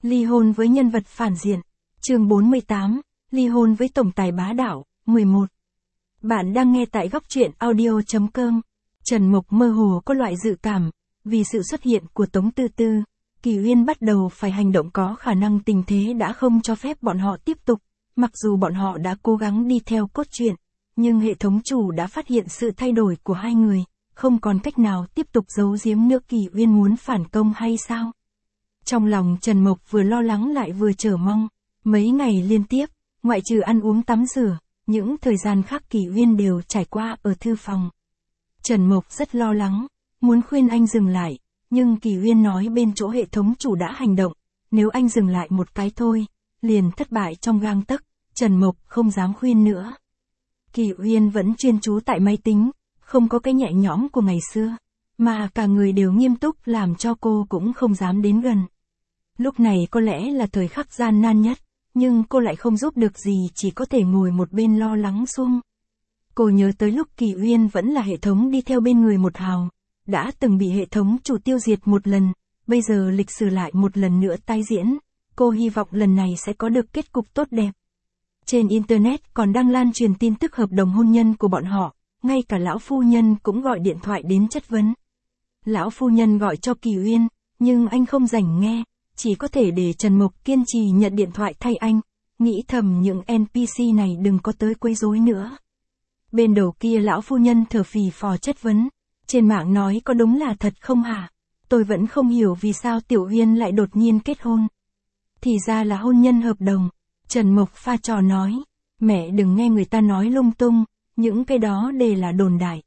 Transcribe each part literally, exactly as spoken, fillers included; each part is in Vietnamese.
Ly hôn với nhân vật phản diện. Chương bốn mươi tám, ly hôn với tổng tài bá đạo, mười một. Bạn đang nghe tại góc truyện audio chấm com. Trần Mộc mơ hồ có loại dự cảm, vì sự xuất hiện của Tống Tư Tư, Kỳ Uyên bắt đầu phải hành động có khả năng tình thế đã không cho phép bọn họ tiếp tục, mặc dù bọn họ đã cố gắng đi theo cốt truyện, nhưng hệ thống chủ đã phát hiện sự thay đổi của hai người, không còn cách nào tiếp tục giấu giếm nữa. Kỳ Uyên muốn phản công hay sao? Trong lòng Trần Mộc vừa lo lắng lại vừa chờ mong, mấy ngày liên tiếp, ngoại trừ ăn uống tắm rửa, những thời gian khác Kỳ Uyên đều trải qua ở thư phòng. Trần Mộc rất lo lắng, muốn khuyên anh dừng lại, nhưng Kỳ Uyên nói bên chỗ hệ thống chủ đã hành động, nếu anh dừng lại một cái thôi, liền thất bại trong gang tấc. Trần Mộc không dám khuyên nữa. Kỳ Uyên vẫn chuyên chú tại máy tính, không có cái nhẹ nhõm của ngày xưa, mà cả người đều nghiêm túc làm cho cô cũng không dám đến gần. Lúc này có lẽ là thời khắc gian nan nhất, nhưng cô lại không giúp được gì, chỉ có thể ngồi một bên lo lắng sung. Cô nhớ tới lúc Kỳ Uyên vẫn là hệ thống đi theo bên người một hào, đã từng bị hệ thống chủ tiêu diệt một lần, bây giờ lịch sử lại một lần nữa tái diễn, cô hy vọng lần này sẽ có được kết cục tốt đẹp. Trên Internet còn đang lan truyền tin tức hợp đồng hôn nhân của bọn họ, ngay cả lão phu nhân cũng gọi điện thoại đến chất vấn. Lão phu nhân gọi cho Kỳ Uyên, nhưng anh không rảnh nghe, chỉ có thể để Trần Mộc kiên trì nhận điện thoại thay anh, nghĩ thầm những en pê xê này đừng có tới quấy rối nữa. Bên đầu kia lão phu nhân thở phì phò chất vấn, trên mạng nói có đúng là thật không hả? Tôi vẫn không hiểu vì sao Tiểu Uyên lại đột nhiên kết hôn. Thì ra là hôn nhân hợp đồng. Trần Mộc pha trò nói, mẹ đừng nghe người ta nói lung tung, những cái đó đều là đồn đại.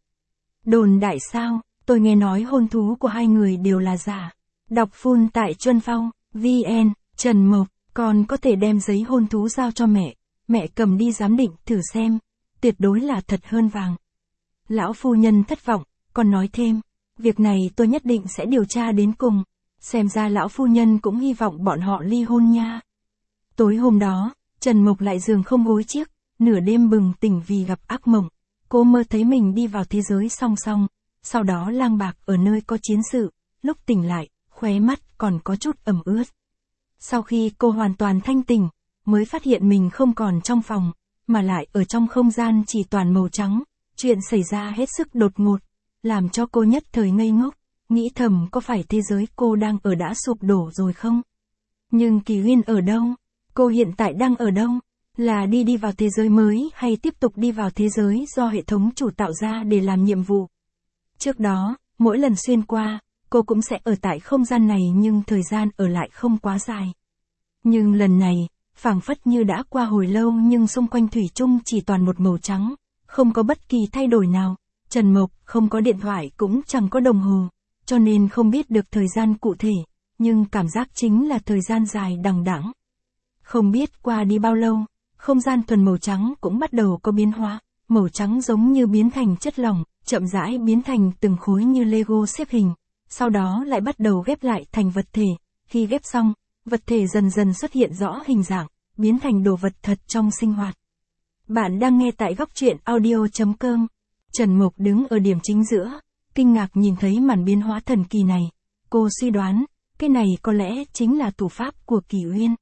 Đồn đại sao? Tôi nghe nói hôn thú của hai người đều là giả. Đọc full tại Chuân Phong, vê en, Trần Mộc, con có thể đem giấy hôn thú giao cho mẹ, mẹ cầm đi giám định thử xem, tuyệt đối là thật hơn vàng. Lão phu nhân thất vọng, còn nói thêm, việc này tôi nhất định sẽ điều tra đến cùng, xem ra lão phu nhân cũng hy vọng bọn họ ly hôn nha. Tối hôm đó, Trần Mộc lại giường không gối chiếc, nửa đêm bừng tỉnh vì gặp ác mộng, cô mơ thấy mình đi vào thế giới song song, sau đó lang bạc ở nơi có chiến sự, lúc tỉnh lại, khóe mắt còn có chút ẩm ướt. Sau khi cô hoàn toàn thanh tỉnh, mới phát hiện mình không còn trong phòng, mà lại ở trong không gian chỉ toàn màu trắng, chuyện xảy ra hết sức đột ngột, làm cho cô nhất thời ngây ngốc, nghĩ thầm có phải thế giới cô đang ở đã sụp đổ rồi không? Nhưng Kỳ Uyên ở đâu? Cô hiện tại đang ở đâu? Là đi đi vào thế giới mới hay tiếp tục đi vào thế giới do hệ thống chủ tạo ra để làm nhiệm vụ? Trước đó, mỗi lần xuyên qua, cô cũng sẽ ở tại không gian này nhưng thời gian ở lại không quá dài. Nhưng lần này, phảng phất như đã qua hồi lâu nhưng xung quanh thủy chung chỉ toàn một màu trắng, không có bất kỳ thay đổi nào. Trần Mộc không có điện thoại cũng chẳng có đồng hồ, cho nên không biết được thời gian cụ thể, nhưng cảm giác chính là thời gian dài đằng đẵng. Không biết qua đi bao lâu, không gian thuần màu trắng cũng bắt đầu có biến hóa, màu trắng giống như biến thành chất lỏng, chậm rãi biến thành từng khối như Lego xếp hình, sau đó lại bắt đầu ghép lại thành vật thể, khi ghép xong, vật thể dần dần xuất hiện rõ hình dạng, biến thành đồ vật thật trong sinh hoạt. Bạn đang nghe tại góc truyện audio chấm com. Trần Mộc đứng ở điểm chính giữa, kinh ngạc nhìn thấy màn biến hóa thần kỳ này, cô suy đoán, cái này có lẽ chính là thủ pháp của Kỳ Uyên.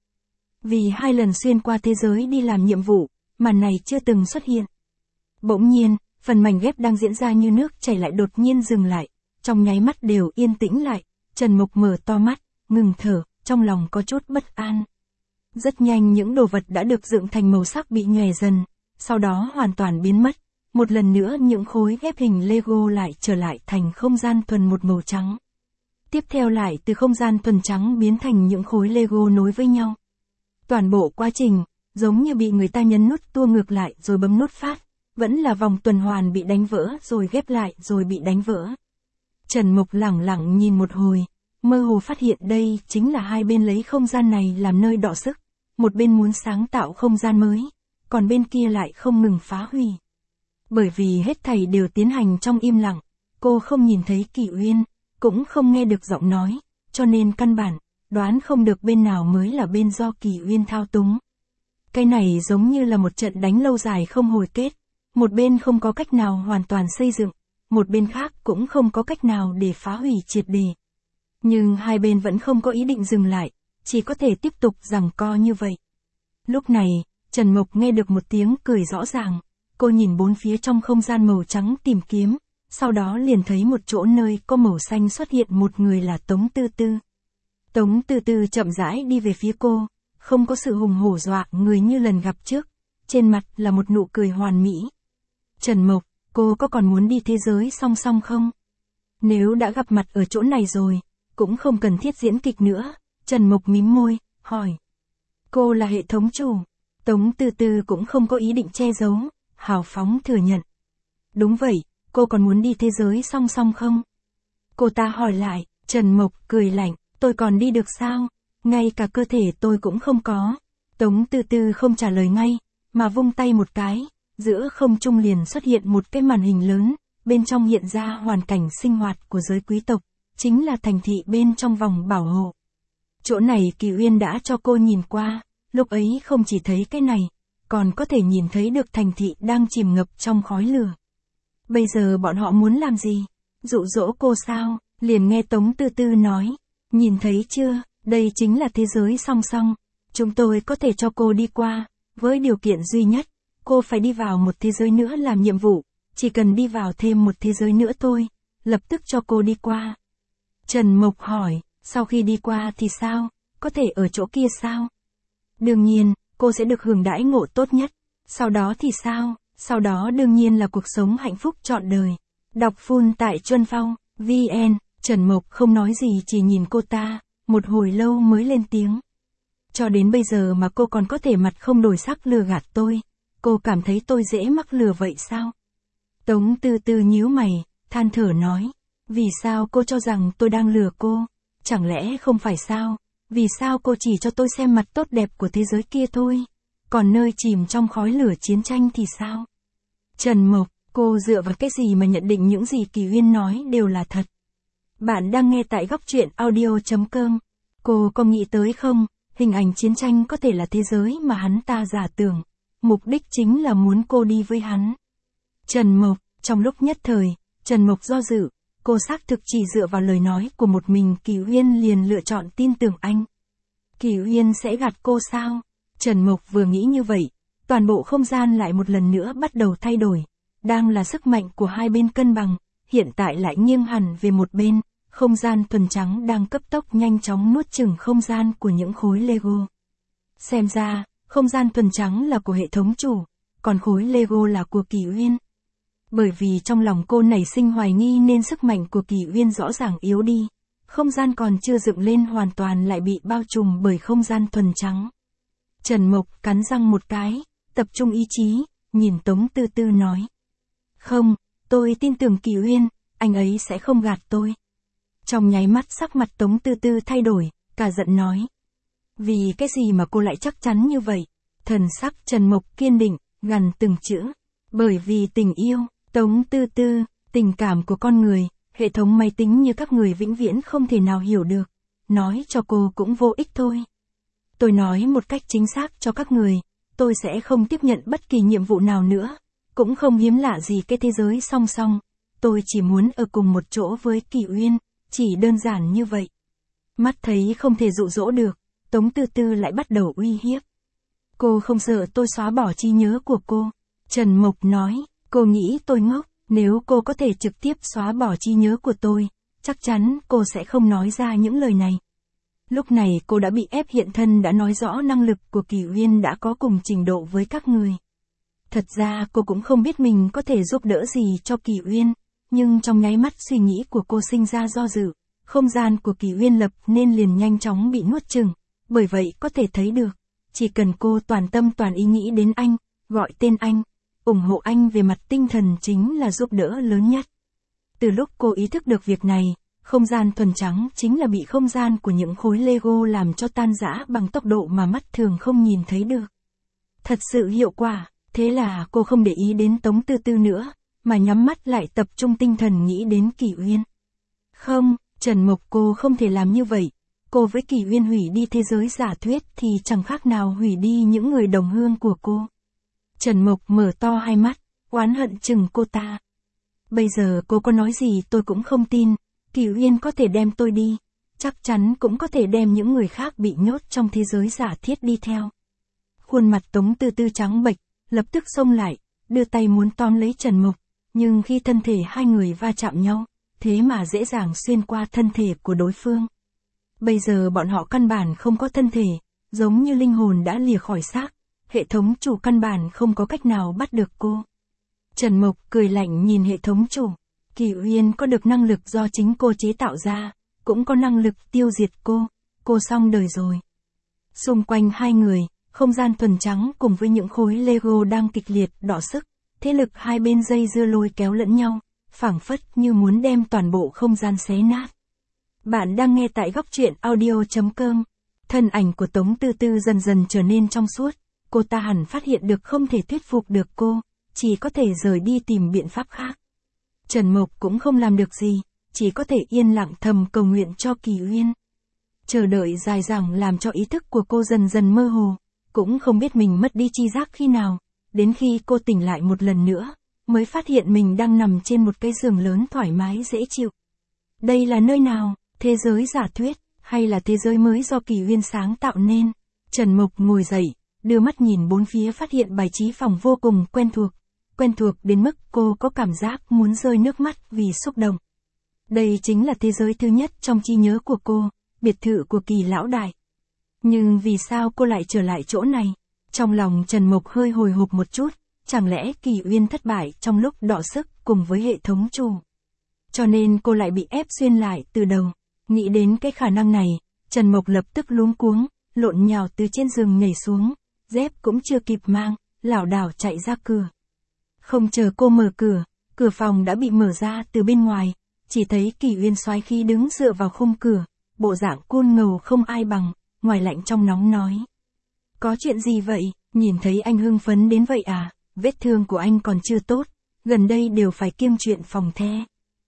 Vì hai lần xuyên qua thế giới đi làm nhiệm vụ, màn này chưa từng xuất hiện. Bỗng nhiên, phần mảnh ghép đang diễn ra như nước chảy lại đột nhiên dừng lại, trong nháy mắt đều yên tĩnh lại, Trần Mộc mở to mắt, ngừng thở, trong lòng có chút bất an. Rất nhanh những đồ vật đã được dựng thành màu sắc bị nhòe dần, sau đó hoàn toàn biến mất. Một lần nữa những khối ghép hình Lego lại trở lại thành không gian thuần một màu trắng. Tiếp theo lại từ không gian thuần trắng biến thành những khối Lego nối với nhau. Toàn bộ quá trình, giống như bị người ta nhấn nút tua ngược lại rồi bấm nút phát, vẫn là vòng tuần hoàn bị đánh vỡ rồi ghép lại rồi bị đánh vỡ. Trần Mộc lẳng lặng nhìn một hồi, mơ hồ phát hiện đây chính là hai bên lấy không gian này làm nơi đọ sức, một bên muốn sáng tạo không gian mới, còn bên kia lại không ngừng phá hủy. Bởi vì hết thảy đều tiến hành trong im lặng, cô không nhìn thấy Kỳ Uyên, cũng không nghe được giọng nói, cho nên căn bản, đoán không được bên nào mới là bên do Kỳ Uyên thao túng. Cái này giống như là một trận đánh lâu dài không hồi kết, một bên không có cách nào hoàn toàn xây dựng, một bên khác cũng không có cách nào để phá hủy triệt để. Nhưng hai bên vẫn không có ý định dừng lại, chỉ có thể tiếp tục giằng co như vậy. Lúc này, Trần Mộc nghe được một tiếng cười rõ ràng, cô nhìn bốn phía trong không gian màu trắng tìm kiếm, sau đó liền thấy một chỗ nơi có màu xanh xuất hiện một người là Tống Tư Tư. Tống Tư Tư chậm rãi đi về phía cô, không có sự hùng hổ dọa người như lần gặp trước, trên mặt là một nụ cười hoàn mỹ. Trần Mộc, cô có còn muốn đi thế giới song song không? Nếu đã gặp mặt ở chỗ này rồi, cũng không cần thiết diễn kịch nữa, Trần Mộc mím môi, hỏi. Cô là hệ thống chủ. Tống Tư Tư cũng không có ý định che giấu, hào phóng thừa nhận. Đúng vậy, cô còn muốn đi thế giới song song không? Cô ta hỏi lại, Trần Mộc cười lạnh, tôi còn đi được sao? Ngay cả cơ thể tôi cũng không có. Tống Tư Tư không trả lời ngay, mà vung tay một cái, giữa không trung liền xuất hiện một cái màn hình lớn, bên trong hiện ra hoàn cảnh sinh hoạt của giới quý tộc, chính là thành thị bên trong vòng bảo hộ. Chỗ này Kỳ Uyên đã cho cô nhìn qua, lúc ấy không chỉ thấy cái này, còn có thể nhìn thấy được thành thị đang chìm ngập trong khói lửa. Bây giờ bọn họ muốn làm gì? Dụ dỗ cô sao? Liền nghe Tống Tư Tư nói, nhìn thấy chưa, đây chính là thế giới song song, chúng tôi có thể cho cô đi qua, với điều kiện duy nhất, cô phải đi vào một thế giới nữa làm nhiệm vụ, chỉ cần đi vào thêm một thế giới nữa thôi, lập tức cho cô đi qua. Trần Mộc hỏi, sau khi đi qua thì sao, có thể ở chỗ kia sao? Đương nhiên, cô sẽ được hưởng đãi ngộ tốt nhất, sau đó thì sao, sau đó đương nhiên là cuộc sống hạnh phúc trọn đời. Đọc full tại Chuân Phong, vê en, Trần Mộc không nói gì chỉ nhìn cô ta, một hồi lâu mới lên tiếng. Cho đến bây giờ mà cô còn có thể mặt không đổi sắc lừa gạt tôi, cô cảm thấy tôi dễ mắc lừa vậy sao? Tống Tư Tư nhíu mày, than thở nói, vì sao cô cho rằng tôi đang lừa cô? Chẳng lẽ không phải sao? Vì sao cô chỉ cho tôi xem mặt tốt đẹp của thế giới kia thôi? Còn nơi chìm trong khói lửa chiến tranh thì sao? Trần Mộc, cô dựa vào cái gì mà nhận định những gì Kỳ Uyên nói đều là thật? Bạn đang nghe tại góc truyện audio chấm com. Cô có nghĩ tới không, hình ảnh chiến tranh có thể là thế giới mà hắn ta giả tưởng. Mục đích chính là muốn cô đi với hắn. Trần Mộc, trong lúc nhất thời, Trần Mộc do dự, cô xác thực chỉ dựa vào lời nói của một mình Kỳ Uyên liền lựa chọn tin tưởng anh. Kỳ Uyên sẽ gạt cô sao? Trần Mộc vừa nghĩ như vậy, toàn bộ không gian lại một lần nữa bắt đầu thay đổi. Đang là sức mạnh của hai bên cân bằng, hiện tại lại nghiêng hẳn về một bên, không gian thuần trắng đang cấp tốc nhanh chóng nuốt chửng không gian của những khối Lego. Xem ra, không gian thuần trắng là của hệ thống chủ, còn khối Lego là của Kỳ Uyên. Bởi vì trong lòng cô nảy sinh hoài nghi nên sức mạnh của Kỳ Uyên rõ ràng yếu đi, không gian còn chưa dựng lên hoàn toàn lại bị bao trùm bởi không gian thuần trắng. Trần Mộc cắn răng một cái, tập trung ý chí, nhìn Tống Tư Tư nói. Không, tôi tin tưởng Kỳ Uyên, anh ấy sẽ không gạt tôi. Trong nháy mắt sắc mặt Tống Tư Tư thay đổi, cả giận nói. Vì cái gì mà cô lại chắc chắn như vậy? Thần sắc Trần Mộc kiên định, gằn từng chữ. Bởi vì tình yêu, Tống Tư Tư, tình cảm của con người, hệ thống máy tính như các người vĩnh viễn không thể nào hiểu được. Nói cho cô cũng vô ích thôi. Tôi nói một cách chính xác cho các người, tôi sẽ không tiếp nhận bất kỳ nhiệm vụ nào nữa, cũng không hiếm lạ gì cái thế giới song song. Tôi chỉ muốn ở cùng một chỗ với Kỳ Uyên, chỉ đơn giản như vậy. Mắt thấy không thể dụ dỗ được, Tống Tư Tư lại bắt đầu uy hiếp. Cô không sợ tôi xóa bỏ trí nhớ của cô. Trần Mộc nói, cô nghĩ tôi ngốc, nếu cô có thể trực tiếp xóa bỏ trí nhớ của tôi, chắc chắn cô sẽ không nói ra những lời này. Lúc này cô đã bị ép hiện thân đã nói rõ năng lực của Kỳ Uyên đã có cùng trình độ với các người. Thật ra cô cũng không biết mình có thể giúp đỡ gì cho Kỳ Uyên, nhưng trong nháy mắt suy nghĩ của cô sinh ra do dự, không gian của Kỳ Uyên lập nên liền nhanh chóng bị nuốt chửng, bởi vậy có thể thấy được, chỉ cần cô toàn tâm toàn ý nghĩ đến anh, gọi tên anh, ủng hộ anh về mặt tinh thần chính là giúp đỡ lớn nhất. Từ lúc cô ý thức được việc này, không gian thuần trắng chính là bị không gian của những khối Lego làm cho tan rã bằng tốc độ mà mắt thường không nhìn thấy được. Thật sự hiệu quả, thế là cô không để ý đến Tống Tư Tư nữa, mà nhắm mắt lại tập trung tinh thần nghĩ đến Kỳ Uyên. Không, Trần Mộc cô không thể làm như vậy, cô với Kỳ Uyên hủy đi thế giới giả thuyết thì chẳng khác nào hủy đi những người đồng hương của cô. Trần Mộc mở to hai mắt, oán hận chừng cô ta. Bây giờ cô có nói gì tôi cũng không tin, Kỳ Uyên có thể đem tôi đi, chắc chắn cũng có thể đem những người khác bị nhốt trong thế giới giả thiết đi theo. Khuôn mặt Tống Tư Tư trắng bệch, lập tức xông lại, đưa tay muốn tóm lấy Trần Mục, nhưng khi thân thể hai người va chạm nhau, thế mà dễ dàng xuyên qua thân thể của đối phương. Bây giờ bọn họ căn bản không có thân thể, giống như linh hồn đã lìa khỏi xác, hệ thống chủ căn bản không có cách nào bắt được cô. Trần Mục cười lạnh nhìn hệ thống chủ, Kỳ Uyên có được năng lực do chính cô chế tạo ra, cũng có năng lực tiêu diệt cô, cô xong đời rồi. Xung quanh hai người, không gian thuần trắng cùng với những khối Lego đang kịch liệt đọ sức, thế lực hai bên dây dưa lôi kéo lẫn nhau, phảng phất như muốn đem toàn bộ không gian xé nát. Bạn đang nghe tại góc truyện audio chấm com. Thân ảnh của Tống Tư Tư dần dần trở nên trong suốt, cô ta hẳn phát hiện được không thể thuyết phục được cô, chỉ có thể rời đi tìm biện pháp khác. Trần Mục cũng không làm được gì, chỉ có thể yên lặng thầm cầu nguyện cho Kỳ Uyên. Chờ đợi dài dẳng làm cho ý thức của cô dần dần mơ hồ, cũng không biết mình mất đi tri giác khi nào, đến khi cô tỉnh lại một lần nữa, mới phát hiện mình đang nằm trên một cái giường lớn thoải mái dễ chịu. Đây là nơi nào, thế giới giả thuyết, hay là thế giới mới do Kỳ Uyên sáng tạo nên? Trần Mục ngồi dậy, đưa mắt nhìn bốn phía phát hiện bài trí phòng vô cùng quen thuộc, quen thuộc đến mức cô có cảm giác muốn rơi nước mắt vì xúc động. Đây chính là thế giới thứ nhất trong trí nhớ của cô, biệt thự của Kỳ lão đại. Nhưng vì sao cô lại trở lại chỗ này? Trong lòng Trần Mục hơi hồi hộp một chút, chẳng lẽ Kỳ Uyên thất bại trong lúc đọ sức cùng với hệ thống chủ? Cho nên cô lại bị ép xuyên lại từ đầu. Nghĩ đến cái khả năng này, Trần Mục lập tức luống cuống, lộn nhào từ trên giường nhảy xuống, dép cũng chưa kịp mang, lảo đảo chạy ra cửa. Không chờ cô mở cửa, cửa phòng đã bị mở ra từ bên ngoài, chỉ thấy Kỳ Uyên soái khí đứng dựa vào khung cửa, bộ dạng côn ngầu không ai bằng, ngoài lạnh trong nóng nói. Có chuyện gì vậy, nhìn thấy anh hưng phấn đến vậy à, vết thương của anh còn chưa tốt, gần đây đều phải kiêng chuyện phòng the.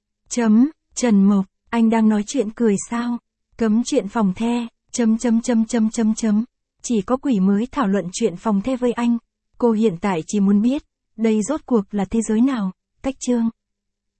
Chấm, Trần Mục, anh đang nói chuyện cười sao? Cấm chuyện phòng the, chấm chấm chấm chấm chấm chấm. Chỉ có quỷ mới thảo luận chuyện phòng the với anh. Cô hiện tại chỉ muốn biết, đây rốt cuộc là thế giới nào? Cách chương.